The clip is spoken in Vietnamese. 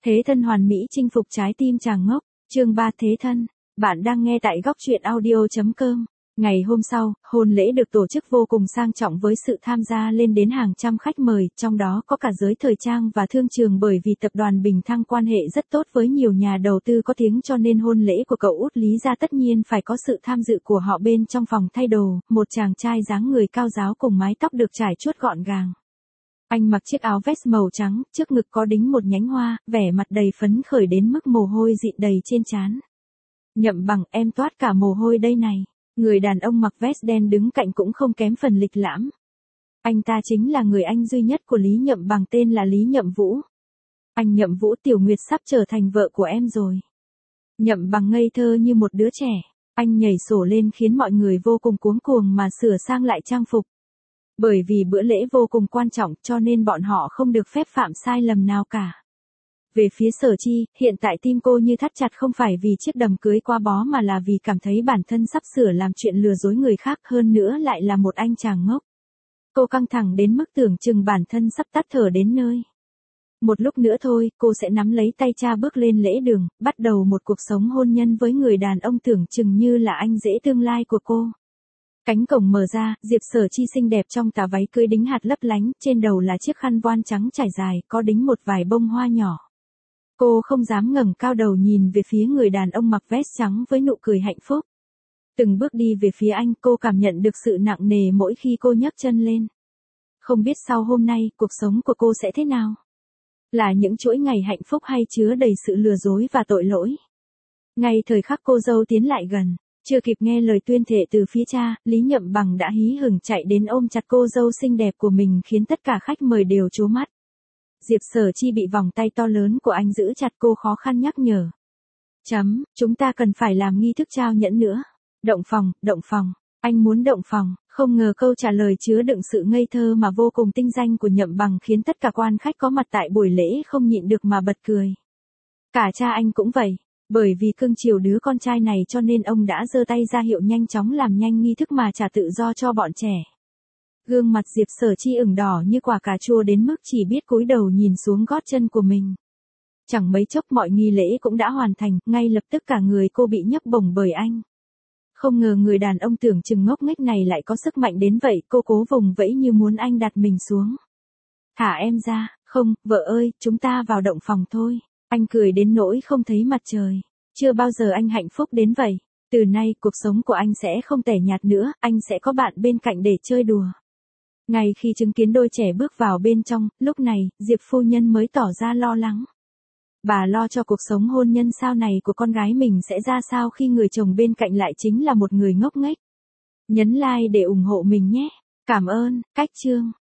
Thế thân hoàn mỹ chinh phục trái tim chàng ngốc, chương 3 Thế thân. Bạn đang nghe tại góc truyện audio.com. Ngày hôm sau, hôn lễ được tổ chức vô cùng sang trọng với sự tham gia lên đến hàng trăm khách mời, trong đó có cả giới thời trang và thương trường, bởi vì tập đoàn Bình Thăng quan hệ rất tốt với nhiều nhà đầu tư có tiếng, cho nên hôn lễ của cậu út Lý gia tất nhiên phải có sự tham dự của họ. Bên trong phòng thay đồ, một chàng trai dáng người cao ráo cùng mái tóc được trải chuốt gọn gàng. Anh mặc chiếc áo vest màu trắng, trước ngực có đính một nhánh hoa, vẻ mặt đầy phấn khởi đến mức mồ hôi dịn đầy trên trán. Nhậm Bằng, em toát cả mồ hôi đây này. Người đàn ông mặc vest đen đứng cạnh cũng không kém phần lịch lãm. Anh ta chính là người anh duy nhất của Lý Nhậm Bằng, tên là Lý Nhậm Vũ. Anh Nhậm Vũ, Tiểu Nguyệt sắp trở thành vợ của em rồi. Nhậm Bằng ngây thơ như một đứa trẻ. Anh nhảy sổ lên khiến mọi người vô cùng cuống cuồng mà sửa sang lại trang phục. Bởi vì bữa lễ vô cùng quan trọng cho nên bọn họ không được phép phạm sai lầm nào cả. Về phía Sở Chi, hiện tại tim cô như thắt chặt, không phải vì chiếc đầm cưới qua bó mà là vì cảm thấy bản thân sắp sửa làm chuyện lừa dối người khác, hơn nữa lại là một anh chàng ngốc. Cô căng thẳng đến mức tưởng chừng bản thân sắp tắt thở đến nơi. Một lúc nữa thôi, cô sẽ nắm lấy tay cha bước lên lễ đường, bắt đầu một cuộc sống hôn nhân với người đàn ông tưởng chừng như là anh rể tương lai của cô. Cánh cổng mở ra, Diệp Sở Chi xinh đẹp trong tà váy cưới đính hạt lấp lánh, trên đầu là chiếc khăn voan trắng trải dài, có đính một vài bông hoa nhỏ. Cô không dám ngẩng cao đầu nhìn về phía người đàn ông mặc vest trắng với nụ cười hạnh phúc. Từng bước đi về phía anh, cô cảm nhận được sự nặng nề mỗi khi cô nhấc chân lên. Không biết sau hôm nay, cuộc sống của cô sẽ thế nào? Là những chuỗi ngày hạnh phúc hay chứa đầy sự lừa dối và tội lỗi? Ngay thời khắc cô dâu tiến lại gần, chưa kịp nghe lời tuyên thệ từ phía cha, Lý Nhậm Bằng đã hí hửng chạy đến ôm chặt cô dâu xinh đẹp của mình, khiến tất cả khách mời đều trố mắt. Diệp Sở Chi bị vòng tay to lớn của anh giữ chặt, cô khó khăn nhắc nhở. Chúng ta cần phải làm nghi thức trao nhẫn nữa. Động phòng, anh muốn động phòng. Không ngờ câu trả lời chứa đựng sự ngây thơ mà vô cùng tinh danh của Nhậm Bằng khiến tất cả quan khách có mặt tại buổi lễ không nhịn được mà bật cười. Cả cha anh cũng vậy. Bởi vì cưng chiều đứa con trai này cho nên ông đã giơ tay ra hiệu nhanh chóng làm nhanh nghi thức mà trả tự do cho bọn trẻ. Gương mặt Diệp Sở Chi ửng đỏ như quả cà chua đến mức chỉ biết cúi đầu nhìn xuống gót chân của mình. Chẳng mấy chốc mọi nghi lễ cũng đã hoàn thành, ngay lập tức cả người cô bị nhấc bổng bởi anh. Không ngờ người đàn ông tưởng chừng ngốc nghếch này lại có sức mạnh đến vậy, cô cố vùng vẫy như muốn anh đặt mình xuống. Thả em ra, không, vợ ơi, chúng ta vào động phòng thôi. Anh cười đến nỗi không thấy mặt trời. Chưa bao giờ anh hạnh phúc đến vậy. Từ nay, cuộc sống của anh sẽ không tẻ nhạt nữa, anh sẽ có bạn bên cạnh để chơi đùa. Ngay khi chứng kiến đôi trẻ bước vào bên trong, lúc này, Diệp phu nhân mới tỏ ra lo lắng. Bà lo cho cuộc sống hôn nhân sau này của con gái mình sẽ ra sao khi người chồng bên cạnh lại chính là một người ngốc nghếch. Nhấn like để ủng hộ mình nhé. Cảm ơn, cách chương.